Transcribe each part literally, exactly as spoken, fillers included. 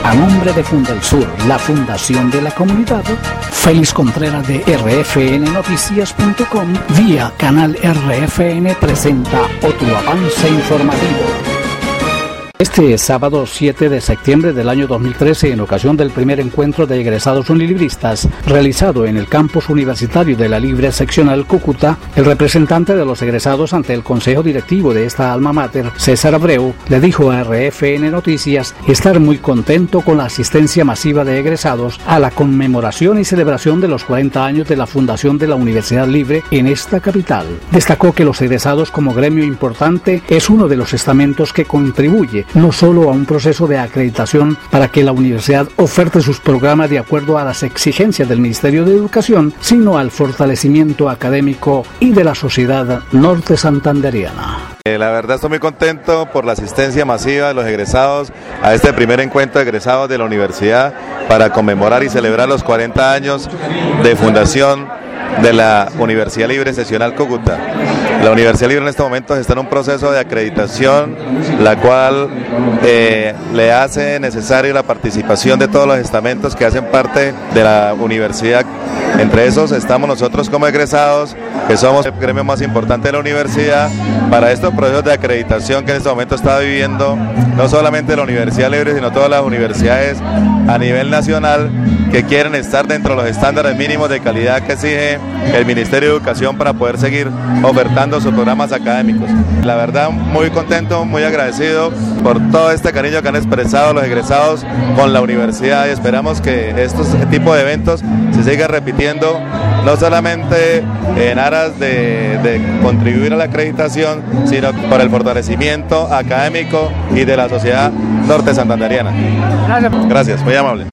A nombre de Fundelsur, la fundación de la comunidad, Félix Contreras de R F N Noticias punto com, vía canal R F N presenta otro avance informativo. Este sábado siete de septiembre del año dos mil trece, en ocasión del primer encuentro de egresados unilibristas realizado en el campus universitario de la Libre Seccional Cúcuta, el representante de los egresados ante el consejo directivo de esta alma mater, César Abreu, le dijo a R F N Noticias estar muy contento con la asistencia masiva de egresados a la conmemoración y celebración de los cuarenta años de la fundación de la Universidad Libre en esta capital. Destacó que los egresados como gremio importante es uno de los estamentos que contribuye no solo a un proceso de acreditación para que la universidad oferte sus programas de acuerdo a las exigencias del Ministerio de Educación, sino al fortalecimiento académico y de la sociedad norte santanderiana. La verdad estoy muy contento por la asistencia masiva de los egresados a este primer encuentro de egresados de la universidad para conmemorar y celebrar los cuarenta años de fundación de la Universidad Libre Seccional Cúcuta. La Universidad Libre en este momento está en un proceso de acreditación, la cual eh, le hace necesaria la participación de todos los estamentos que hacen parte de la universidad. Entre esos estamos nosotros como egresados, que somos el gremio más importante de la universidad, para estos procesos de acreditación que en este momento está viviendo no solamente la Universidad Libre, sino todas las universidades a nivel nacional que quieren estar dentro de los estándares mínimos de calidad que exige el Ministerio de Educación para poder seguir ofertando sus programas académicos. La verdad, muy contento, muy agradecido por todo este cariño que han expresado los egresados con la universidad, y esperamos que estos tipos de eventos se sigan repitiendo, no solamente en aras de, de contribuir a la acreditación, sino por el fortalecimiento académico y de la sociedad norte santanderiana. Gracias. Gracias, muy amable.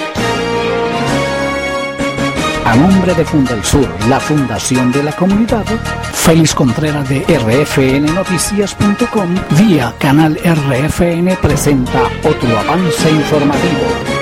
A nombre de Fundelsur, la fundación de la comunidad, Félix Contreras de R F N Noticias punto com, vía canal R F N presenta otro avance informativo.